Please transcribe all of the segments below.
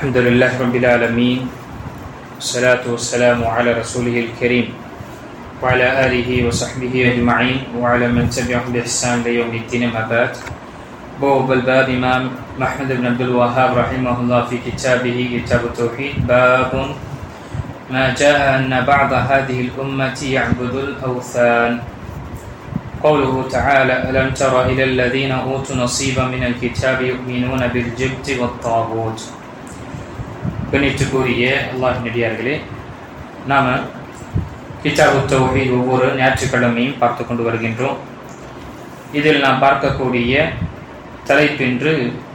الحمد لله رب العالمين والصلاة والسلام على رسوله الكريم وعلى آله وصحبه أجمعين وعلى من تبعهم بإحسان ليوم الدين ما بعد. بوب الباب إمام محمد بن عبد الوهاب رحمه الله في كتابه كتاب التوحيد باب ما جاء أن بعض هذه الأمة يعبد الأوثان. قوله تعالى ألم تر إلى الذين أوتوا نصيبا من الكتاب يؤمنون بالجبت والطاغوت. கணித்துக்குரிய அல்லாஹ் நடிகார்களே, நாம் கிதாபு தௌஹீத் ஒவ்வொரு ஞாயிற்றுக்கிழமையும் பார்த்து கொண்டு வருகின்றோம். இதில் நாம் பார்க்கக்கூடிய தலைப்பென்று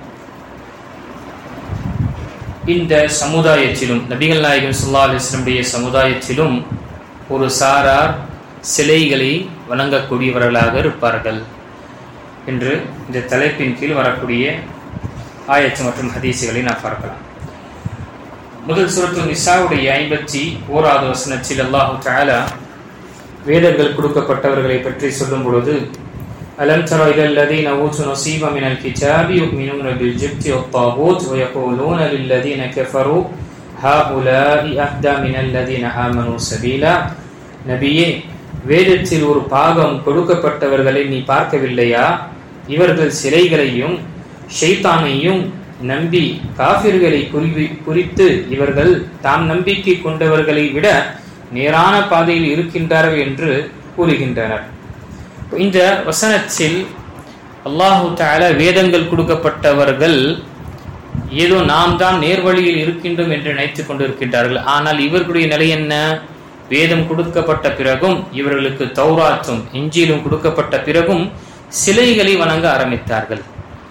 இந்த சமுதாயத்திலும் நபிகள் நாயகம் ஸல்லல்லாஹு அலைஹி வஸல்லம் சமுதாயத்திலும் ஒரு சாரார் சிலைகளை வணங்கக்கூடியவர்களாக இருப்பார்கள் என்று இந்த தலைப்பின் கீழ் வரக்கூடிய ஆயத்து மற்றும் ஹதீசுகளை நாம் பார்க்கலாம். முதல் சூரத்து நிசாவுடைய 51வது வசனத்தில் அல்லாஹு தஆலா வேதங்கள் கொடுக்கப்பட்டவர்களை பற்றி சொல்லும் பொழுது அலம் தர இலல் லதீன ஊது நஸீப மினல் கிதாபி யுமினூன பில் ஜிப்தி வத்தாகூத் வ யகூலூன லில் லதீன கஃபரு ஹாஉலாஇ அஹ்தா மினல் லதீன ஆமனூ சபீலா. நபியே, வேதத்தில் ஒரு பாகம் கொடுக்கப்பட்டவர்களை நீ பார்க்கவில்லையா? இவர்கள் சிலைகளையும் ஷைத்தானையும் நம்பி காஃபிர்களை குறித்து இவர்கள் தாம் நம்பிக்கை கொண்டவர்களை விட நேரான பாதையில் இருக்கின்றார்கள் என்று கூறுகின்றனர். இந்த வசனத்தில் அல்லாஹு தஆலா வேதங்கள் கொடுக்கப்பட்டவர்கள் ஏதோ நாம் தான் நேர்வழியில் இருக்கின்றோம் என்று நினைத்துக் கொண்டிருக்கின்றார்கள். ஆனால் இவர்களுடைய நிலை என்ன? வேதம் கொடுக்கப்பட்ட பிறகும் இவர்களுக்கு தௌராத்தும் இஞ்சிலும் கொடுக்கப்பட்ட பிறகும் சிலைகளை வணங்க ஆரம்பித்தார்கள்.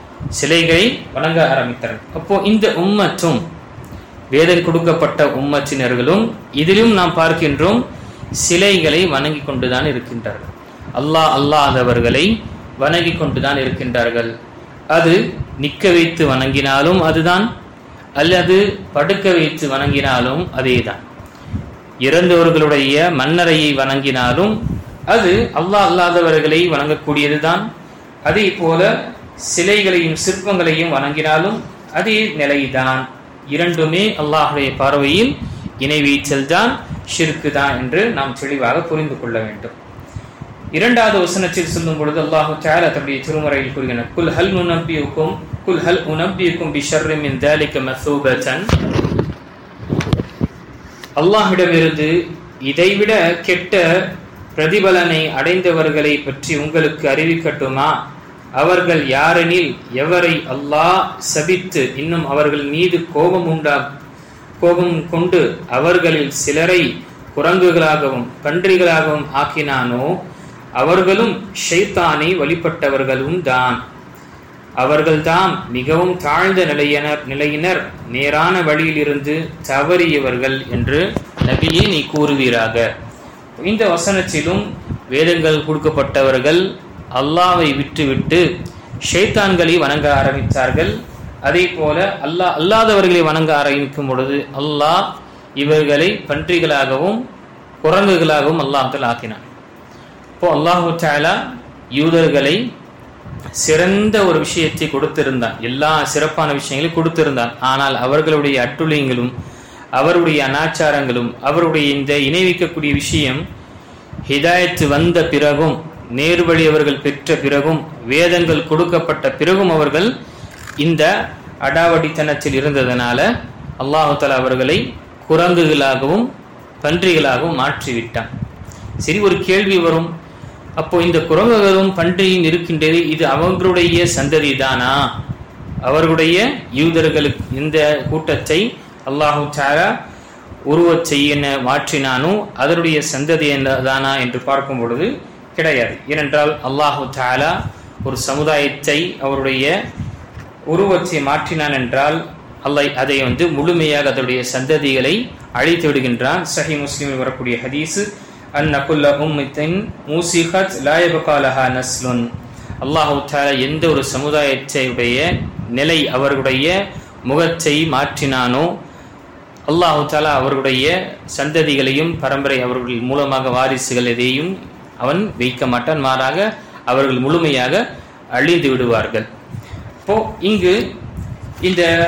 அப்போ இந்த உம்மத்தும் வேதம் கொடுக்கப்பட்ட உம்மத்தினர்களும் இதிலும் நாம் பார்க்கின்றோம் சிலைகளை வணங்கி கொண்டுதான் இருக்கின்றார்கள். அல்லாதவர்களை வணங்கி கொண்டுதான் இருக்கின்றார்கள். அது நிற்க வைத்து வணங்கினாலும் அதுதான், அல்லது படுக்க வைத்து வணங்கினாலும் அதேதான். இறந்தவர்களுடைய மன்னரையை வணங்கினாலும் அது அல்லாதவர்களை வணங்கக்கூடியதுதான். அதே போல சிலைகளையும் சிற்பங்களையும் வணங்கினாலும் அதே நிலைதான். இரண்டுமே அல்லாஹ்வுடைய பார்வையில் இணை வைத்தல் தான், ஷிர்க்கு தான் என்று நாம் தெளிவாக புரிந்து கொள்ள வேண்டும். இரண்டாவது வசனத்தில் சொல்லும் பொழுது அல்லாஹ் தஆலா தன்னுடைய திருமறையில் கூறுகிறார், குல் ஹல் உனப்பியுக்கும் பிஷர்ரின் மின் ذلك மஸூபத்தன். அல்லாஹ்விடமிருந்து இதைவிட கெட்ட பிரதிபலனை அடைந்தவர்களை பற்றி உங்களுக்கு அறிவிக்கட்டுமா? அவர்கள் யாரெனில் எவரை அல்லாஹ் சபித்து இன்னும் அவர்கள் மீது கோபம் கொண்டு அவர்களில் சிலரை குரங்குகளாகவும் பன்றிகளாகவும் ஆக்கினானோ அவர்களும் ஷைத்தானை வழிபட்டவர்களும் தான். அவர்கள்தாம் மிகவும் தாழ்ந்த நிலையினர், நேரான வழியிலிருந்து தவறியவர்கள் என்று நபியே நீ கூறுவீராக. இந்த வசனத்திலும் வேதங்கள் கொடுக்கப்பட்டவர்கள் அல்லாவை விட்டுவிட்டு ஷைத்தான்களை வணங்க ஆரம்பித்தார்கள். அதே போல அல்லாதவர்களை வணங்க ஆரம்பிக்கும் பொழுது அல்லாஹ் இவர்களை பன்றிகளாகவும் குரங்குகளாகவும் அல்லாஹ் ஆக்கினான். இப்போ அல்லாஹு தஆலா யூதர்களை சிறந்த ஒரு விஷயத்தை கொடுத்திருந்தான், எல்லா சிறப்பான விஷயங்களையும் கொடுத்திருந்தான். ஆனால் அவர்களுடைய அட்டுழியங்களும் அவருடைய அனாச்சாரங்களும் அவருடைய இந்த இணை வைக்கக்கூடிய விஷயம் ஹிதாயத்து வந்த பிறகும் நேர்வழி அவர்கள் பெற்ற பிறகும் வேதங்கள் கொடுக்கப்பட்ட பிறகும் அவர்கள் இந்த அடாவடித்தனத்தில் இருந்ததனால அல்லாஹு தஆலா அவர்களை குரங்குகளாகவும் பன்றிகளாகவும் மாற்றிவிட்டான். சரி, ஒரு கேள்வி வரும், அப்போ இந்த குரங்குகளும் பன்றியும் இருக்கின்றது, இது அவர்களுடைய சந்ததி தானா? அவர்களுடைய யூதர்களுக்கு இந்த கூட்டத்தை அல்லாஹு தஆலா உருவச்செய்ய மாற்றினானோ அதனுடைய சந்ததி தானா என்று பார்க்கும் பொழுது கிடையாது. ஏனென்றால் அல்லாஹு தஆலா ஒரு சமுதாயத்தை அவருடைய உருவத்தை மாற்றினான் என்றால் அல்லாஹ் அதை முழுமையாக அதனுடைய சந்ததிகளை அழித்து விடுகின்றான். சஹீஹ் முஸ்லிமில் வரக்கூடிய ஹதீஸ், அன்ன குல்ல உம்மத்தின் மூசிஹத் லா யப்கா லஹா நஸ்லுன். அல்லாஹு தஆலா எந்த ஒரு சமுதாயத்தையுடைய நிலை அவர்களுடைய முகத்தை மாற்றினானோ அல்லாஹு தஆலா அவர்களுடைய சந்ததிகளையும் பரம்பரை அவர்கள் மூலமாக வாரிசுகள் எதையும் அவன் வைக்க மாட்டான், மாறாக அவர்கள் முழுமையாக அழிந்து விடுவார்கள். இப்போ இங்கு இந்த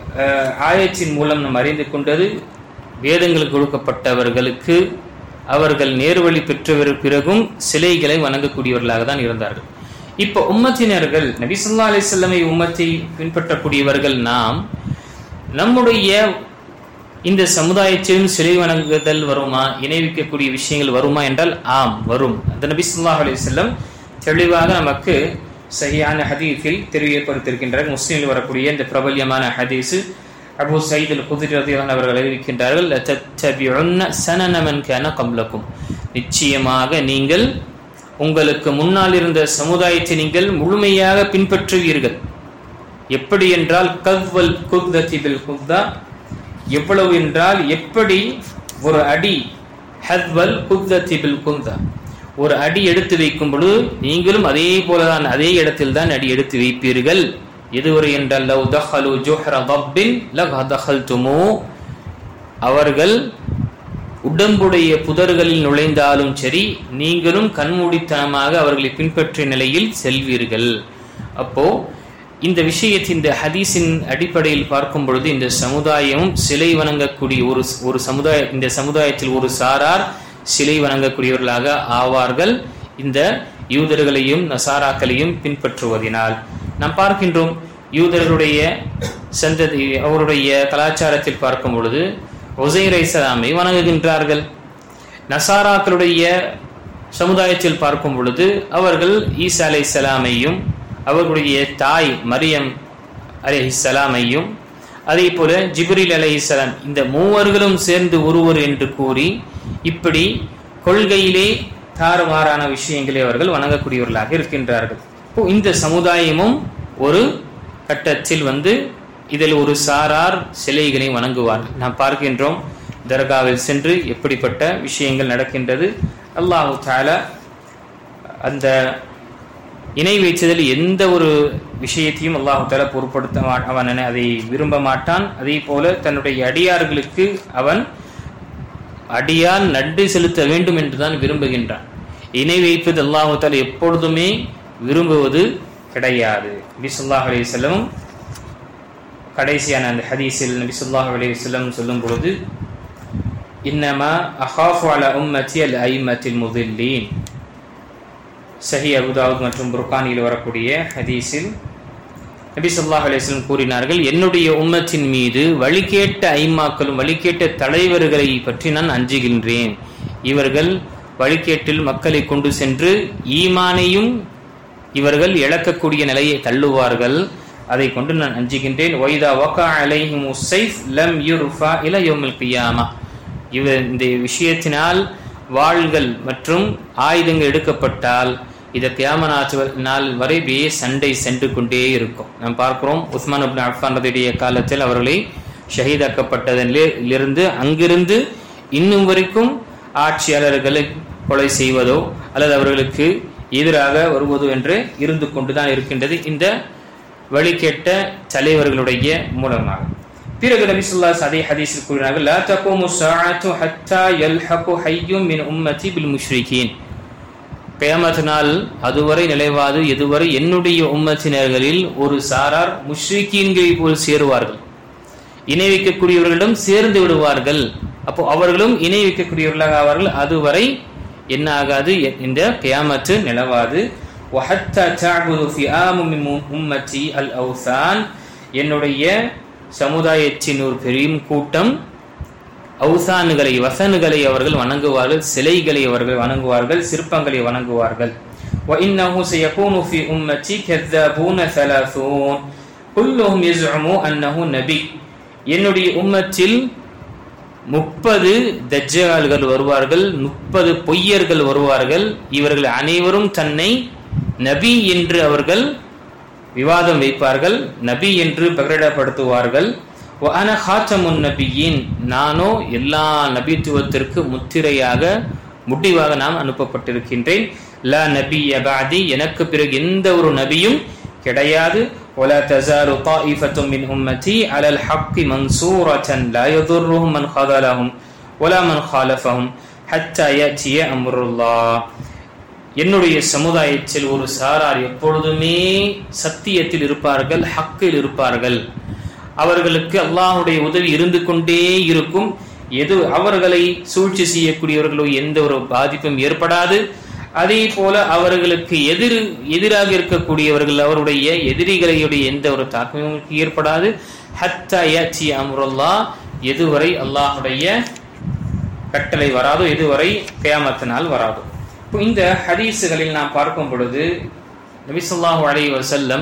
ஆயத்தின் மூலம் நாம் அறிந்து கொண்டது, வேதங்கள் கொடுக்கப்பட்டவர்களுக்கு அவர்கள் நேர்வழி பெற்ற பிறகும் சிலைகளை வணங்கக்கூடியவர்களாக தான் இருந்தார்கள். இப்போ உம்மத்தினர்கள் நபி ஸல்லல்லாஹு அலைஹி வஸல்லம் உம்மத்தை பின்பற்றக்கூடியவர்கள் நாம் நம்முடைய இந்த சமுதாயத்திலும் சிலை வணங்குதல் வருமா, இணைவிக்கக்கூடிய விஷயங்கள் வருமா என்றால் ஆம் வரும். அந்த நபி ஸல்லல்லாஹு அலைஹி வஸல்லம் தெளிவாக நமக்கு சஹீஹான ஹதீஸில் தெரியப்படுத்தியிருக்கின்றார்கள். முஸ்லிமில் வரக்கூடிய இந்த பிரபல்யமான ஹதீஸ் அபூ சயீத் அல்-குத்ரி ரலியல்லாஹு அவர்கள் அறிவிக்கின்றார்கள், லதத்தபிஉன்ன ஸனன மன் கான கப்லக்கும், நிச்சயமாக நீங்கள் உங்களுக்கு முன்னால் இருந்த சமுதாயத்தை நீங்கள் முழுமையாக பின்பற்றுவீர்கள். எப்படி என்றால் கவ்வல் குத்ததி பில் குத்தா, எவ்வளவு என்றால் எப்படி ஒரு அடி, ஹத்வல் குத்ததி பில் குத்தா, ஒரு அடி எடுத்து வைக்கும் பொழுது நீங்களும் அதே போலதான் அதே இடத்தில் தான் அடி எடுத்து வைப்பீர்கள். எதுவரை என்றால் லவ் தஹலு ஜுஹ்ர தப்பின் லதஹல்துமு, அவர்கள் உடம்புடைய புதர்களில் நுழைந்தாலும் சரி நீங்களும் கண்மூடித்தனமாக அவர்களை பின்பற்றிய நிலையில் செல்வீர்கள். அப்போ இந்த விஷயத்தின் இந்த ஹதீஸின் அடிப்படையில் பார்க்கும் பொழுது இந்த சமுதாயமும் சிலை வணங்கக்கூடிய ஒரு சமுதாய, இந்த சமுதாயத்தில் ஒரு சாரார் சிலை வணங்கக்கூடியவர்களாக ஆவார்கள். இந்த யூதர்களையும் நசாராக்களையும் பின்பற்றுவதனால் நாம் பார்க்கின்றோம். யூதர்களுடைய சந்ததி, அவருடைய கலாச்சாரத்தில் பார்க்கும் பொழுது உஸைர் அலைஹிஸ்ஸலாமை வணங்குகின்றார்கள். நசாராக்களுடைய சமுதாயத்தில் பார்க்கும் பொழுது அவர்கள் ஈசா அலைஹிஸ்ஸலாமையும் அவர்களுடைய தாய் மரியம் அலைஹிஸ்ஸலாமையும் அதே போல ஜிப்ரீல் அலைஹிஸ்ஸலாம், இந்த மூவர்களும் சேர்ந்து ஒருவர் என்று கூறி இப்படி கொள்கையிலே தாறுமாறான விஷயங்களை அவர்கள் வணங்கக்கூடியவர்களாக இருக்கின்றார்கள். இந்த சமுதாயமும் ஒரு கட்டத்தில் இதில் ஒரு சாரார் சிலைகளை வணங்குவார்கள். நாம் பார்க்கின்றோம் தர்காவில் சென்று எப்படிப்பட்ட விஷயங்கள் நடக்கின்றது. அல்லாஹு தஆலா அந்த இணை வைத்ததில் எந்த ஒரு விஷயத்தையும் அல்லாஹு தஆலா பொருட்படுத்த அவன் அதை விரும்ப மாட்டான். அதே போல தன்னுடைய அடியார்களுக்கு அவன் அடியார் நன்றி செலுத்த வேண்டும் என்றுதான் விரும்புகின்றான். இணை வைப்பது அல்லாஹு தஆலா எப்பொழுதுமே விரும்புவது கிடையாது. நபி ஸல்லல்லாஹு அலைஹி வஸல்லம் கடைசியான அந்த ஹதீஸில் நபி ஸல்லல்லாஹு அலைஹி வஸல்லம் சொல்லும் பொழுது, இன்னமா அகாஃபு அலா உம்மத்தி அல் ஐம்மத்தில் முதில்லீன், சஹீஹ் அபூ தாவூத் மற்றும் புர்கானியில் வரக்கூடிய ஹதீஸில் நபி ஸல்லல்லாஹு அலைஹி வஸல்லம் கூறினார்கள், என்னுடைய உம்மத்தின் மீது வழிகேட்ட ஐம்மாக்களும் வழிகேட்ட தலைவர்களை பற்றி நான் அஞ்சுகின்றேன். இவர்கள் வழிகேட்டில் மக்களை கொண்டு சென்று ஈமானையும் இவர்கள் இழக்கக்கூடிய நிலையை தள்ளுவார்கள். அதை கொண்டு நான் அஞ்சுகின்றேன். வைதா வகா அலைஹிமு ஸைஃப் லம் யுர்ஃபா இலா யௌமில் கியாமா, இந்த விஷயத்தினால் வாள்கள் மற்றும் ஆயுதங்கள் எடுக்கப்பட்டால் இது கியாமத் நாள் வரை சண்டை சென்று கொண்டே இருக்கும். நாம் பார்க்கிறோம் உஸ்மான் இப்னு அஃபான் ரலியல்லாஹு அன்ஹு காலத்தில் அவர்களை ஷஹீதாக்கப்பட்டதிலிருந்து அங்கிருந்து இன்னும் வரைக்கும் ஆட்சியாளர்களை கொலை செய்வதோ அல்லது அவர்களுக்கு எதிராக வருவதோ என்று இருந்து கொண்டுதான் இருக்கின்றது இந்த வழிகேட்ட தலைவர்களுடைய மூலமாக. பிறகு நபி ஸல்லல்லாஹு அலைஹி வஸல்லம் ஹதீஸில் கூறினார்கள், லா தகூமு ஸாஅத்து ஹத்தா யல்ஹகு ஹய்யும் மின் உம்மதி பில் முஷ்ரிகீன், கியாமத் நாள் அதுவரை நிலைவாது எதுவரை என்னுடைய உம்மத்தினர்களில் ஒரு சாரார் முஷ்ரிகீன்களை போல் சேருவார்கள், இணை வைக்கக்கூடியவர்களிடம் சேர்ந்து விடுவார்கள். அப்போ அவர்களும் இணை வைக்கக்கூடியவர்களாக ஆவார்கள். அதுவரை என்ன ஆகாது, இந்த கியாமத்து நிலவாது. வஹத்தா தஅபுது ஃபிஆமு மின் உம்மத்தி அல் அவ்சான், என்னுடைய சமுதாயத்தின் ஒரு பெரிய கூட்டம் அவ்சான்களை வசனுகளை அவர்கள் வணங்குவார்கள், சிலைகளை அவர்கள் வணங்குவார்கள், சிற்பங்களை வணங்குவார்கள். வ இன்னஹு சயகூனு ஃபி உம்மத்தி கذابون 30 குல்லுஹும் யஸ்உமு அன்னஹு நபி, என்னுடைய உம்மத்தில் 30 தஜ்ஜால்கள் வருவார்கள், 30 பொய்யர்கள் வருவார்கள். இவர்கள் அனைவரும் தன்னை நபி என்று அவர்கள் விவாதம் வைப்பார்கள், நபி என்று பிரகடனப்படுத்துவார்கள். வஅன ஹாத்தமுன் நபியின், நானோ எல்லா நபித்துவத்திற்கு முத்திரையாக முடிவாக நாம் அனுப்பப்பட்டிருக்கின்றேன். லா நபிய பஅதி, எனக்கு பிறகு எந்த ஒரு நபியும் கிடையாது. ولا تزال طائفة من أمتي على الحق منصورة لا يضرهم من خذلهم ولا من خالفهم حتى يأتي أمر الله, என்னுடைய சமுதாயத்தில் ஒரு சாரார் எப்பொழுதுமே சத்தியத்தில் இருப்பார்கள், ஹக்கில் இருப்பார்கள். அவர்களுக்கு அல்லாஹ்வுடைய உதவி இருந்து கொண்டே இருக்கும். எது அவர்களை சூழ்ச்சி செய்யக்கூடியவர்களோ எந்த ஒரு பாதிப்பும் ஏற்படாது. அதே போல அவர்களுக்கு எதிராக இருக்கக்கூடியவர்கள் அவருடைய எதிரிகளுடைய எந்த ஒரு தாக்கமும் ஏற்படாது. ஹத்தா யாத்தி அம்ருல்லாஹ், எதுவரை அல்லாஹ்வுடைய கட்டளை வராதோ, எதுவரை கியாமத் நாள் வராதோ. இந்த ஹதீஸுகளில் நாம் பார்க்கும் பொழுது நபி ஸல்லல்லாஹு அலைஹி வஸல்லம்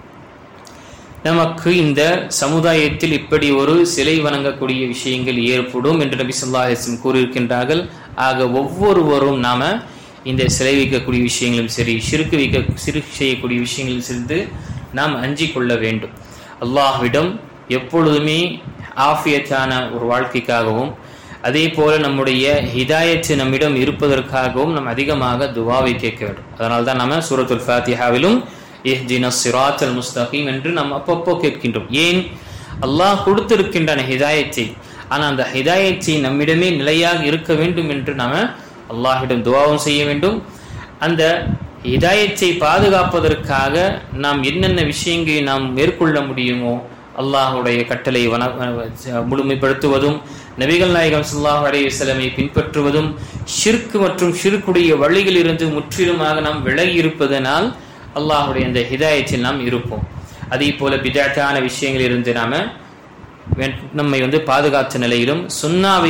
நமக்கு இந்த சமுதாயத்தில் இப்படி ஒரு சிலை வணங்கக்கூடிய விஷயங்கள் ஏற்படும் என்று நபி ஸல்லல்லாஹு அலைஹி வஸல்லம் கூறியிருக்கின்றார்கள். ஆக ஒவ்வொருவரும் நாம இந்த சிலை வைக்கக்கூடிய விஷயங்களும் சரி, ஷிர்க் செய்யக்கூடிய விஷயங்களும் சேர்ந்து நாம் அஞ்சிக் கொள்ள வேண்டும். அல்லாஹ்விடம் எப்பொழுதுமே ஆஃபியத்தான ஒரு வாழ்க்கைக்காகவும் அதே போல நம்முடைய ஹிதாயத்து நம்மிடம் இருப்பதற்காகவும் நாம் அதிகமாக துவாவை கேட்க வேண்டும். அதனால தான் நம்ம சூரத்துல் ஃபாத்திஹாவிலும் இஹ்தினஸ் ஸிராத்தல் முஸ்தகீம் என்று நாம் அப்பப்போ கேட்கின்றோம். ஏன்? அல்லாஹ் கொடுத்திருக்கின்றன ஹிதாயத்தை, ஆனால் அந்த ஹிதாயத்தை நம்மிடமே நிலையாக இருக்க வேண்டும் என்று நாம அல்லாஹ்விடம் துவாவும் செய்ய வேண்டும். அந்த ஹிதாயத்தை பாதுகாப்பதற்காக நாம் என்னென்ன விஷயங்களை நாம் மேற்கொள்ள முடியுமோ, அல்லாஹ்வுடைய கட்டளை முழுமைப்படுத்துவதும், நபிகள் நாயகம் ஸல்லல்லாஹு அலைஹி வஸல்லமை பின்பற்றுவதும், ஷிர்க் மற்றும் ஷிர்க்குடைய வழிகளிலிருந்து முற்றிலுமாக நாம் விலகி இருப்பதனால் அல்லாஹ்வுடைய இந்த ஹிதாயத்தில் நாம் இருப்போம். அதே போல பிதஅத்தான விஷயங்களிலிருந்து நம்மை பாதுகாத்த நிலையிலும் சுன்னாவை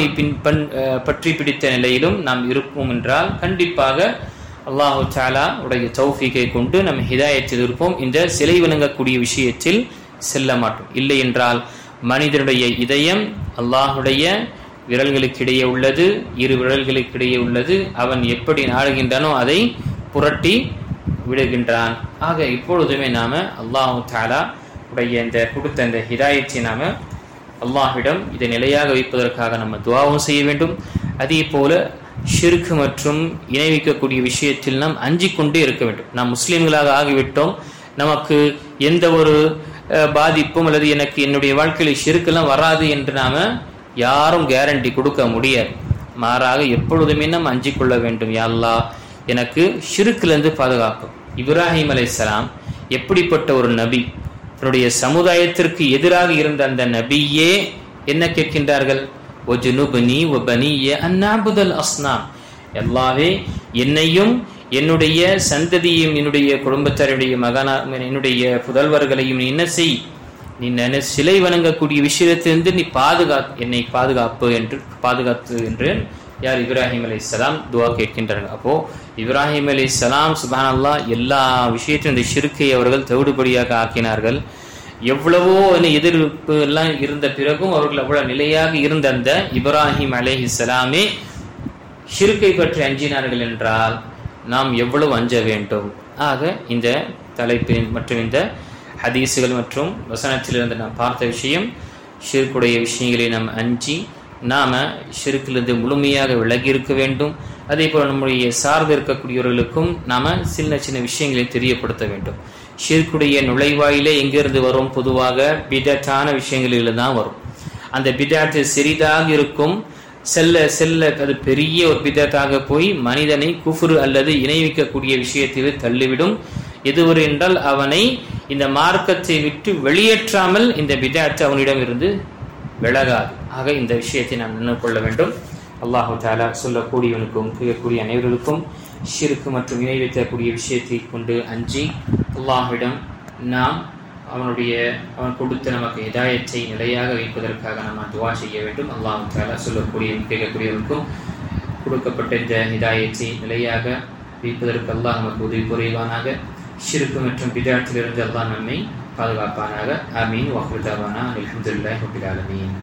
பற்றி பிடித்த நிலையிலும் நாம் இருப்போம் என்றால் கண்டிப்பாக அல்லாஹு தஆலா உடைய தௌஃபீகை கொண்டு நம் ஹிதாயத்தில் இருப்போம். இந்த சிலை வணங்கக்கூடிய விஷயத்தில் செல்ல மாட்டோம். இல்லை என்றால் மனிதனுடைய இதயம் அல்லாஹ்வுடைய விரல்களுக்கிடையே உள்ளது, இரு விரல்களுக்கிடையே உள்ளது. அவன் எப்படி நாடுகின்றானோ அதை புரட்டி விடுகின்றான். ஆக இப்பொழுதுமே நாம அல்லாஹு தஆலா உடைய இந்த கொடுத்த இந்த ஹிதாயத்தை நாம அல்லாஹ்விடம் இதை நிலையாக வைப்பதற்காக நம்ம துஆவும் செய்ய வேண்டும். அதே போல ஷிர்க் மற்றும் இணை வைக்கக்கூடிய விஷயத்தில் நாம் அஞ்சிக் கொண்டே இருக்க வேண்டும். நாம் முஸ்லிம்களாக ஆகிவிட்டோம், நமக்கு எந்த ஒரு பாதிப்பும் அல்லது எனக்கு என்னுடைய வாழ்க்கையில் ஷிர்க்கெல்லாம் வராது என்று நாம யாரும் கேரண்டி கொடுக்க முடியாது. மாறாக எப்பொழுதுமே நாம் அஞ்சிக் கொள்ள வேண்டும். யா அல்லாஹ், எனக்கு ஷிர்க்கிலிருந்து பாதுகாக்கும். இப்ராஹிம் அலைஹிஸ்ஸலாம் எப்படிப்பட்ட ஒரு நபி, தன்னுடைய சமுதாயத்திற்கு எதிராக இருந்த அந்த நபியே என்ன கேட்கின்றார்கள்? வஜ்னுப்னி வபனிய அன் நஅபுதல் அஸ்னாம். அல்லாஹ்வே, என்னையும் என்னுடைய சந்ததியையும் என்னுடைய குடும்பத்தாருடைய என்னுடைய புதல்வர்களையும் நீ என்ன செய், நீ சிலை வணங்கக்கூடிய விஷயத்திலிருந்து நீ என்னை பாதுகாத்து என்று யார்? இப்ராஹிம் அலைஹிஸ்ஸலாம் துஆ கேட்கின்றார்கள். அப்போ இப்ராஹிம் அலைஹிஸ்ஸலாம் சுப்ஹானல்லாஹ் எல்லா விஷயத்திலும் இந்த ஷிர்க்கை அவர்கள் தவிடுபடியாக ஆக்கினார்கள். எவ்வளவோ எதிர்ப்பு எல்லாம் இருந்த பிறகும் அவர்கள் அவ்வளவு நிலையாக இருந்த அந்த இப்ராஹிம் அலைஹிஸ்ஸலாமே ஷிர்க்கை பற்றி அஞ்சினார்கள் என்றால் நாம் எவ்வளவு அஞ்ச வேண்டும். ஆக இந்த தலைப்பின் மற்றும் இந்த ஹதீஸுகள் மற்றும் வசனத்திலிருந்து நாம் பார்த்த விஷயம், ஷிர்க்குடைய விஷயங்களை நாம் அஞ்சி நாம ஷிர்க்கிலிருந்து முழுமையாக விலகி இருக்க வேண்டும். அதே போல நம்முடைய சார்ந்து இருக்கக்கூடியவர்களுக்கும் நாம சின்ன சின்ன விஷயங்களை தெரியப்படுத்த வேண்டும். ஷிர்க்குடைய நுழைவாயிலே எங்கிருந்து வரும்? பொதுவாக பிதஅத்தான விஷயங்களில் தான் வரும். அந்த பிதஅத் சிறிதாக இருக்கும், செல்ல செல்ல அது பெரிய ஒரு பிதஅத்தாக போய் மனிதனை குஃப்ர் அல்லது இணை வைக்கக்கூடிய விஷயத்தில் தள்ளிவிடும். எதுவரை என்றால் அவனை இந்த மார்க்கத்தை விட்டு வெளியேற்றாமல் இந்த பிதஅத் அவனிடம் இருந்து விலகாது. ஆக இந்த விஷயத்தை நாம் நினைவு கொள்ள வேண்டும். அல்லாஹு தஆலா சொல்லக்கூடியவனுக்கும் கேட்கக்கூடிய அனைவருக்கும் ஷிர்க் மற்றும் இணை வைக்கக்கூடிய விஷயத்தை கொண்டு அஞ்சி அல்லாஹ்விடம் நாம் அவன் கொடுத்த நமக்கு ஹிதாயத்தை நிலையாக வைப்பதற்காக நாம் துஆ செய்ய வேண்டும். அல்லாஹ் தஆலா சொல்லக்கூடிய கேட்கக்கூடியவருக்கும் கொடுக்கப்பட்ட இந்த ஹிதாயத்தை நிலையாக வைப்பதற்கு அல்லாஹ் நமக்கு உதவி புரிவானாக. ஷிர்க் மற்றும் பிதஅத்திலிருந்து அல்லாஹ் நம்மை பாதுகாப்பானாக. ஆமீன். வ ஆகிரு தஅவானா அல்ஹம்துலில்லாஹி ரப்பில் ஆலமீன்.